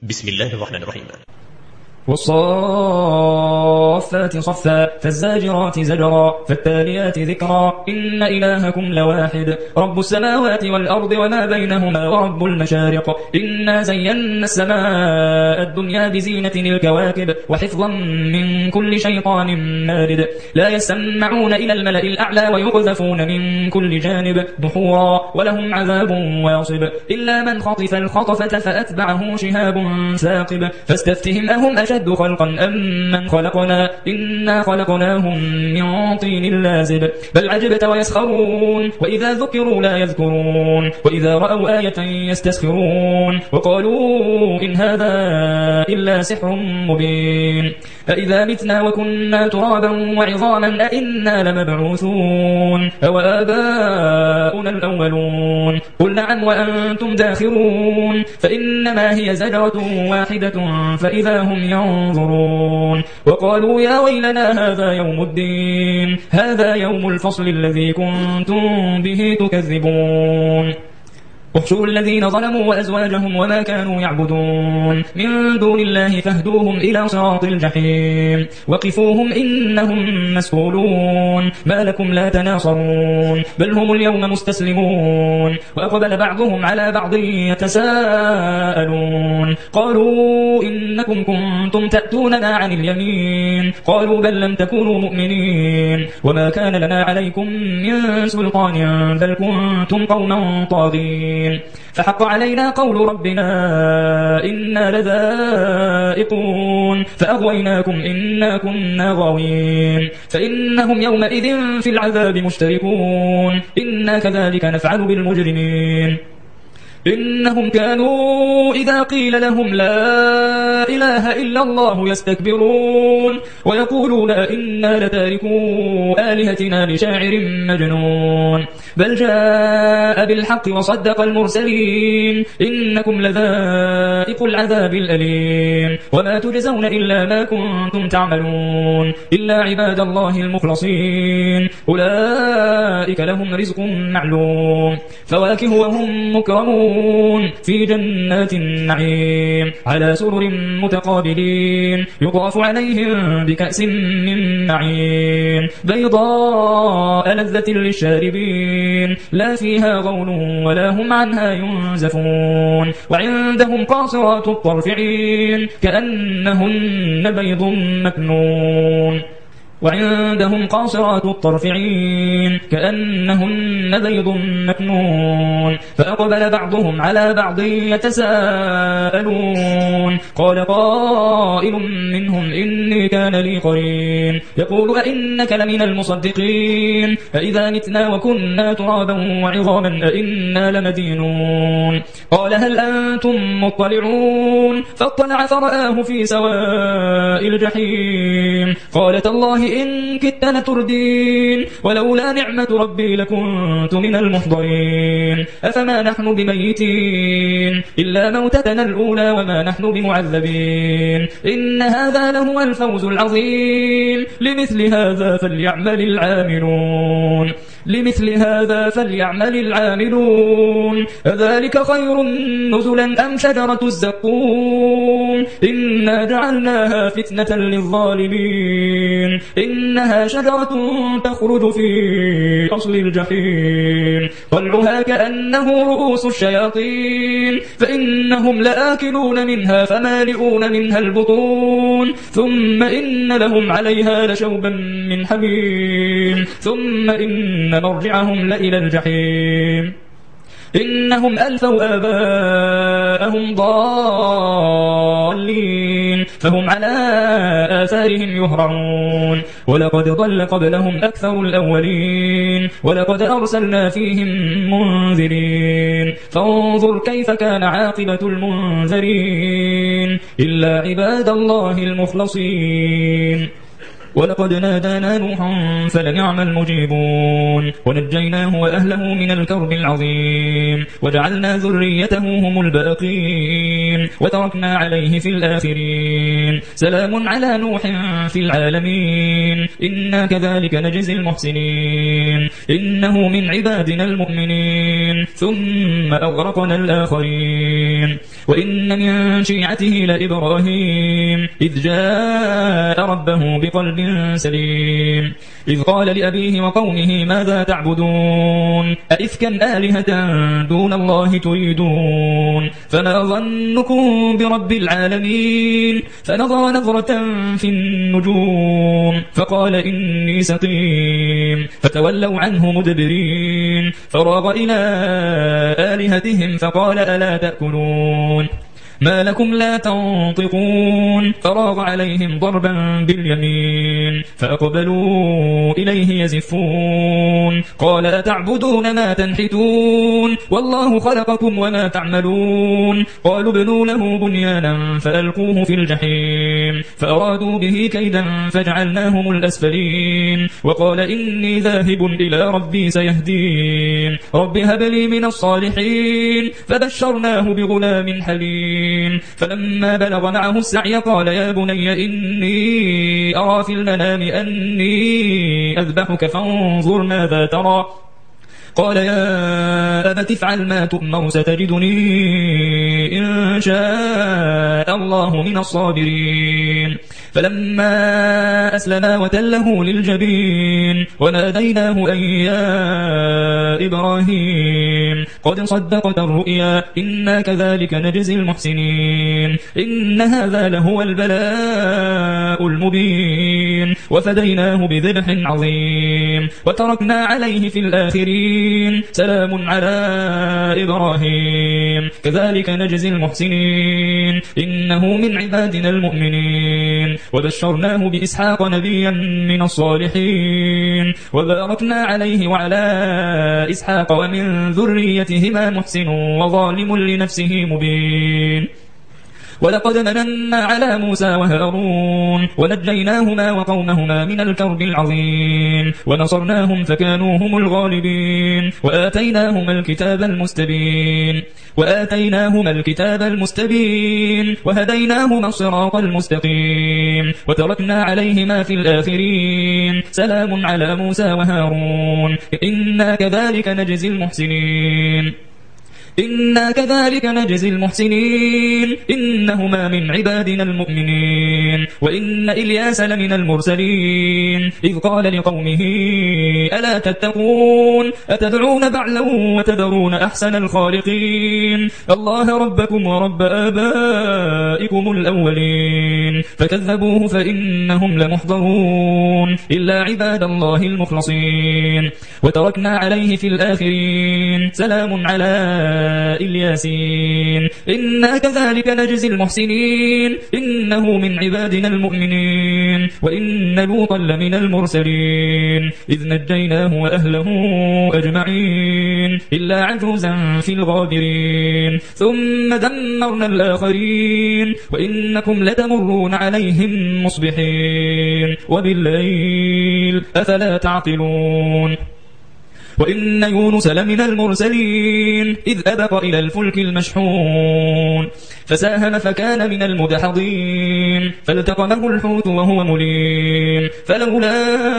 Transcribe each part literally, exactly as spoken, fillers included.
بسم الله الرحمن الرحيم. والصافات صفا فالزاجرات زجرا فالتاليات ذكرا إن إلهكم لواحد رب السماوات والأرض وما بينهما ورب المشارق إنا زينا السماء الدنيا بزينة الكواكب وحفظا من كل شيطان مارد لا يسمعون إلى الملأ الأعلى ويقذفون من كل جانب دحورا ولهم عذاب واصب إلا من خطف الخطفة فأتبعه شهاب ثاقب فاستفتهم أهم أشد خلقا أم من خلقنا إنا خلقناهم من طين لازب بل عجبت ويسخرون وإذا ذكروا لا يذكرون وإذا رأوا آية يستسخرون وقالوا إن هذا إلا سحر مبين أإذا متنا وكنا ترابا وعظاما أإنا لمبعوثون أو آباؤنا الأولون قل نعم وأنتم داخرون فإنما هي زجرة واحدة فإذا هم ينظرون وقالوا يا ويلنا هذا يوم الدين هذا يوم الفصل الذي كنتم به تكذبون احشروا الذين ظلموا وأزواجهم وما كانوا يعبدون من دون الله فاهدوهم إلى صراط الجحيم وقفوهم إنهم مسؤولون ما لكم لا تناصرون بل هم اليوم مستسلمون وأقبل بعضهم على بعض يتساءلون قالوا إنكم كنتم تأتوننا عن اليمين قالوا بل لم تكونوا مؤمنين وما كان لنا عليكم من سلطان بل كنتم قوما طاغين فحق علينا قول ربنا إنا لذائقون فأغويناكم إنا كنا غاوين فإنهم يومئذ في العذاب مشتركون إنا كذلك نفعل بالمجرمين إنهم كانوا إذا قيل لهم لا إله إلا الله يستكبرون ويقولون إنا لتاركوا آلهتنا لشاعر مجنون بل جاء بالحق وصدق المرسلين إنكم لذائق العذاب الأليم وما تجزون إلا ما كنتم تعملون إلا عباد الله المخلصين أولئك لهم رزق معلوم فواكه وهم مكرمون في جنات النعيم على سرر متقابلين يطاف عليهم بكأس من معين بيضاء لذة للشاربين لا فيها غول ولا هم عنها ينزفون وعندهم قاصرات الطرف عين كأنهن بيض مكنون وعندهم قاصرات الطرف عين كأنهن بيض مكنون فأقبل بعضهم على بعض يتساءلون قال قائل منهم إني كان لي قرين يقول أئنك لمن المصدقين أئذا متنا وكنا ترابا وعظاما أئنا لمدينون قال هل أنتم مطلعون فاطلع فرآه في سواء الجحيم قالت الله إن كدت لتردين ولولا نعمة ربي لكنت من المحضرين أفما نحن بميتين إلا موتتنا الأولى وما نحن بمعذبين إن هذا لهو الفوز العظيم لمثل هذا فليعمل العاملون لمثل هذا فليعمل العاملون أذلك خير نزلا أم شجرة الزقوم إنا جعلناها فتنة للظالمين إنها شجرة تخرج في أصل الجحيم طلعها كأنه رؤوس الشياطين فإنهم لآكلون منها فمالئون منها البطون ثم إن لهم عليها لشوبا من حميم ثم إن مرجعهم لإلى الجحيم إنهم ألفوا آباءهم ضالين فهم على آثارهم يهرعون ولقد ضل قبلهم أكثر الأولين ولقد أرسلنا فيهم منذرين فانظر كيف كان عاقبة المنذرين إلا عباد الله المخلصين ولقد نادانا نوح فلنعم المجيبون ونجيناه وأهله من الكرب العظيم وجعلنا ذريته هم الباقين وتركنا عليه في الآخرين سلام على نوح في العالمين إنا كذلك نجزي المحسنين إنه من عبادنا المؤمنين ثم أغرقنا الآخرين وإن من شيعته لإبراهيم إذ جاء ربه بقلب سليم إذ قال لأبيه وقومه ماذا تعبدون أئفكا آلهة دون الله تريدون فما ظنكم برب العالمين فنظر نظرة في النجوم فقال إني سقيم فتولوا عنه مدبرين فراغ إلى آلهتهم فقال ألا تأكلون ما لكم لا تنطقون فراغ عليهم ضربا باليمين فأقبلوا إليه يزفون قال أتعبدون ما تنحتون والله خلقكم وما تعملون قالوا ابنوا له بنيانا فألقوه في الجحيم فأرادوا به كيدا فجعلناهم الأسفلين وقال إني ذاهب إلى ربي سيهدين رب هب لي من الصالحين فبشرناه بغلام حليم فلما بلغ معه السعي قال يا بني إني أرى في المنام أني أذبحك فانظر ماذا ترى قال يا أبت افعل ما تؤمر ستجدني إن شاء الله من الصابرين فلما أسلما وتله للجبين وناديناه أن يا إبراهيم قد صدقت الرؤيا إنا كذلك نجزي المحسنين إن هذا لهو البلاء المبين وفديناه بذبح عظيم وتركنا عليه في الآخرين سلام على إبراهيم كذلك نجزي المحسنين إنه من عبادنا المؤمنين وبشرناه بإسحاق نبيا من الصالحين وباركنا عليه وعلى إسحاق ومن ذريتهما محسن وظالم لنفسه مبين ولقد مننا على موسى وهارون ونجيناهما وقومهما من الكرب العظيم ونصرناهم فكانوا هم الغالبين وآتيناهما الكتاب المستبين وآتيناهما الكتاب المستبين وهديناهما الصراط المستقيم وتركنا عليهما في الآخرين سلام على موسى وهارون إنا كذلك نجزي المحسنين إنا كذلك نجزي المحسنين إنهما من عبادنا المؤمنين وإن إلياس لمن المرسلين إذ قال لقومه ألا تتقون أتدعون بعلا وتذرون أحسن الخالقين الله ربكم ورب آبائكم الأولين فكذبوه فإنهم لمحضرون إلا عباد الله المخلصين وتركنا عليه في الآخرين سلام على الياسين إنا كذلك نجزي المحسنين إنه من عبادنا المؤمنين وإن لوطا لمن المرسلين إذ نجيناه وأهله أجمعين إلا عجوزا في الغابرين ثم دمرنا الآخرين وإنكم لتمرون عليهم مصبحين وبالليل أفلا تعقلون وإن يونس لمن المرسلين إذ أبق إلى الفلك المشحون فساهم فكان من المدحضين فالتقمه الحوت وهو مليم فلولا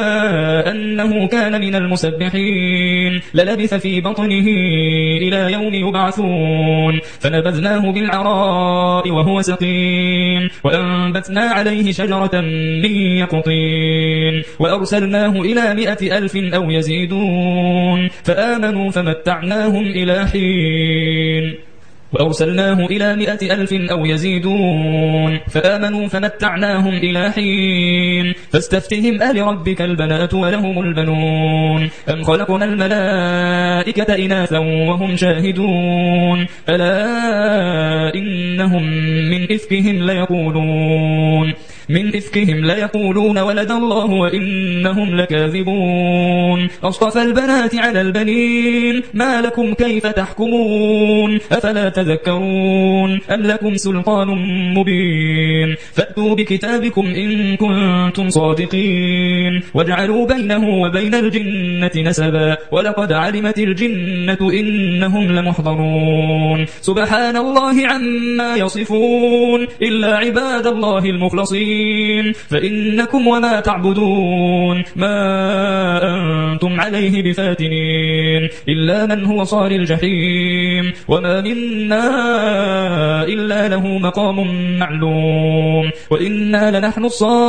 أنه كان من المسبحين للبث في بطنه إلى يوم يبعثون فنبذناه بالعراء وهو سقيم وأنبتنا عليه شجرة من يقطين وأرسلناه إلى مئة ألف أو يزيدون فآمنوا فمتعناهم إلى حين وأرسلناه إلى مئة ألف أو يزيدون فآمنوا فمتعناهم إلى حين فاستفتهم ألربك البنات ولهم البنون أم خلقنا الملائكة إناثا وهم شاهدون ألا إنهم من إفكهم ليقولون من إفكهم ليقولون ولد الله وإنهم لكاذبون أصطفى البنات على البنين ما لكم كيف تحكمون أفلا تذكرون أم لكم سلطان مبين فأتوا بكتابكم إن كنتم صادقين وجعلوا بينه وبين الجنة نسبا ولقد علمت الجنة إنهم لمحضرون سبحان الله عما يصفون إلا عباد الله المخلصين فإنكم وما تعبدون ما أنتم عليه بفاتنين إلا من هو صال الجحيم وما منا إلا له مقام معلوم وإنا لنحن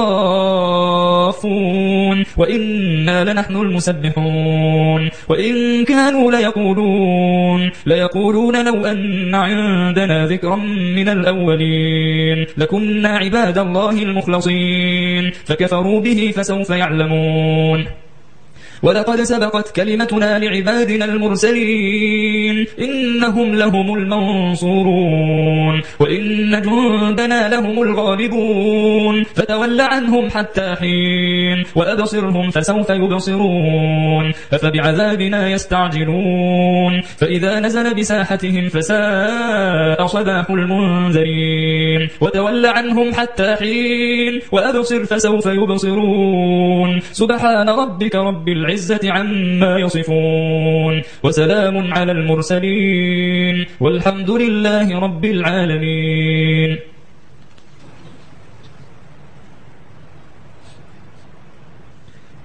الصافون وإنا لنحن المسبحون وإن كانوا ليقولون ليقولون لو أن عندنا ذكرا من الأولين لكنا عباد الله المخلصين فكفروا به فسوف يعلمون ولقد سبقت كلمتنا لعبادنا المرسلين إنهم لهم المنصورون وإن جندنا لهم الغالبون فتول عنهم حتى حين وأبصرهم فسوف يبصرون أفبعذابنا يستعجلون فإذا نزل بساحتهم فساء صباح المنذرين وتول عنهم حتى حين وأبصر فسوف يبصرون سبحان ربك رب العالمين العزة عما يصفون وسلام على المرسلين والحمد لله رب العالمين.